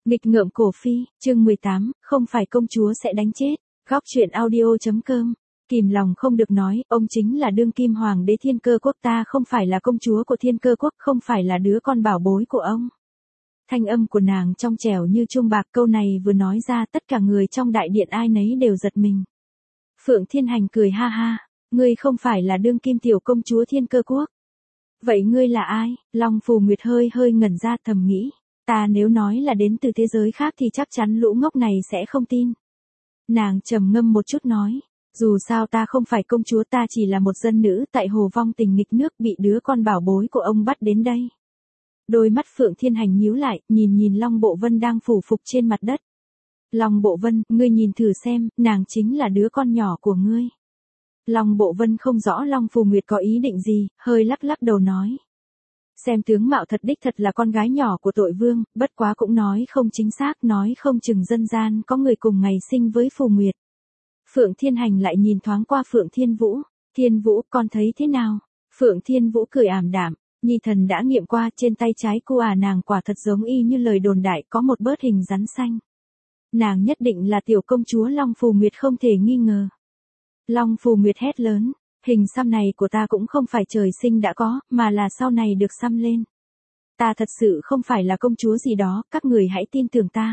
Nghịch ngợm cổ phi, chương 18, không phải công chúa sẽ đánh chết. Góc truyện audio.com. Kìm lòng không được nói, ông chính là đương kim hoàng đế Thiên Cơ Quốc, ta không phải là công chúa của Thiên Cơ Quốc, không phải là đứa con bảo bối của ông. Thanh âm của nàng trong trẻo như chuông bạc, câu này vừa nói ra tất cả người trong đại điện ai nấy đều giật mình. Phượng Thiên Hành cười ha ha, ngươi không phải là đương kim tiểu công chúa Thiên Cơ Quốc. Vậy ngươi là ai? Long Phù Nguyệt hơi hơi ngẩn ra thầm nghĩ. Ta nếu nói là đến từ thế giới khác thì chắc chắn lũ ngốc này sẽ không tin. Nàng trầm ngâm một chút nói, dù sao ta không phải công chúa, ta chỉ là một dân nữ tại Hồ Vong Tình nghịch nước bị đứa con bảo bối của ông bắt đến đây. Đôi mắt Phượng Thiên Hành nhíu lại, nhìn Long Bộ Vân đang phủ phục trên mặt đất. Long Bộ Vân, ngươi nhìn thử xem, nàng chính là đứa con nhỏ của ngươi. Long Bộ Vân không rõ Long Phù Nguyệt có ý định gì, hơi lắc lắc đầu nói. Xem tướng mạo thật đích thật là con gái nhỏ của tội vương, bất quá cũng nói không chính xác, nói không chừng dân gian có người cùng ngày sinh với Phù Nguyệt. Phượng Thiên Hành lại nhìn thoáng qua Phượng Thiên Vũ, Thiên Vũ, con thấy thế nào? Phượng Thiên Vũ cười ảm đạm, nhi thần đã nghiệm qua, trên tay trái cô nàng quả thật giống y như lời đồn đại, có một bớt hình rắn xanh. Nàng nhất định là tiểu công chúa Long Phù Nguyệt không thể nghi ngờ. Long Phù Nguyệt hét lớn, hình xăm này của ta cũng không phải trời sinh đã có, mà là sau này được xăm lên. Ta thật sự không phải là công chúa gì đó, các người hãy tin tưởng ta.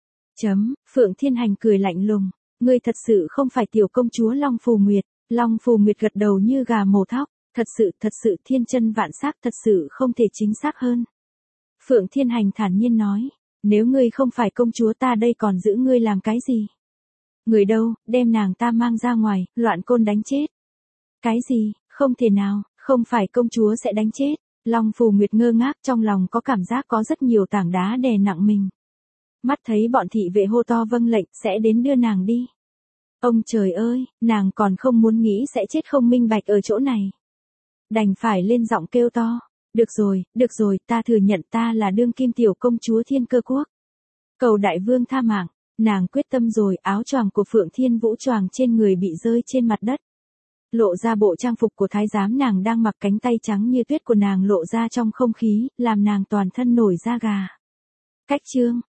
Phượng Thiên Hành cười lạnh lùng, ngươi thật sự không phải tiểu công chúa Long Phù Nguyệt. Long Phù Nguyệt gật đầu như gà mổ thóc, thật sự thiên chân vạn xác, thật sự không thể chính xác hơn. Phượng Thiên Hành thản nhiên nói, nếu ngươi không phải công chúa ta đây còn giữ ngươi làm cái gì? Người đâu, đem nàng ta mang ra ngoài, loạn côn đánh chết. Cái gì, không thể nào, không phải công chúa sẽ đánh chết. Long Phù Nguyệt ngơ ngác, trong lòng có cảm giác có rất nhiều tảng đá đè nặng mình. Mắt thấy bọn thị vệ hô to vâng lệnh sẽ đến đưa nàng đi. Ông trời ơi, nàng còn không muốn nghĩ sẽ chết không minh bạch ở chỗ này. Đành phải lên giọng kêu to. Được rồi, ta thừa nhận ta là đương kim tiểu công chúa Thiên Cơ Quốc. Cầu đại vương tha mạng, nàng quyết tâm rồi, áo choàng của Phượng Thiên Vũ choàng trên người bị rơi trên mặt đất. Lộ ra bộ trang phục của thái giám nàng đang mặc, cánh tay trắng như tuyết của nàng lộ ra trong không khí, làm nàng toàn thân nổi da gà. Cách chương,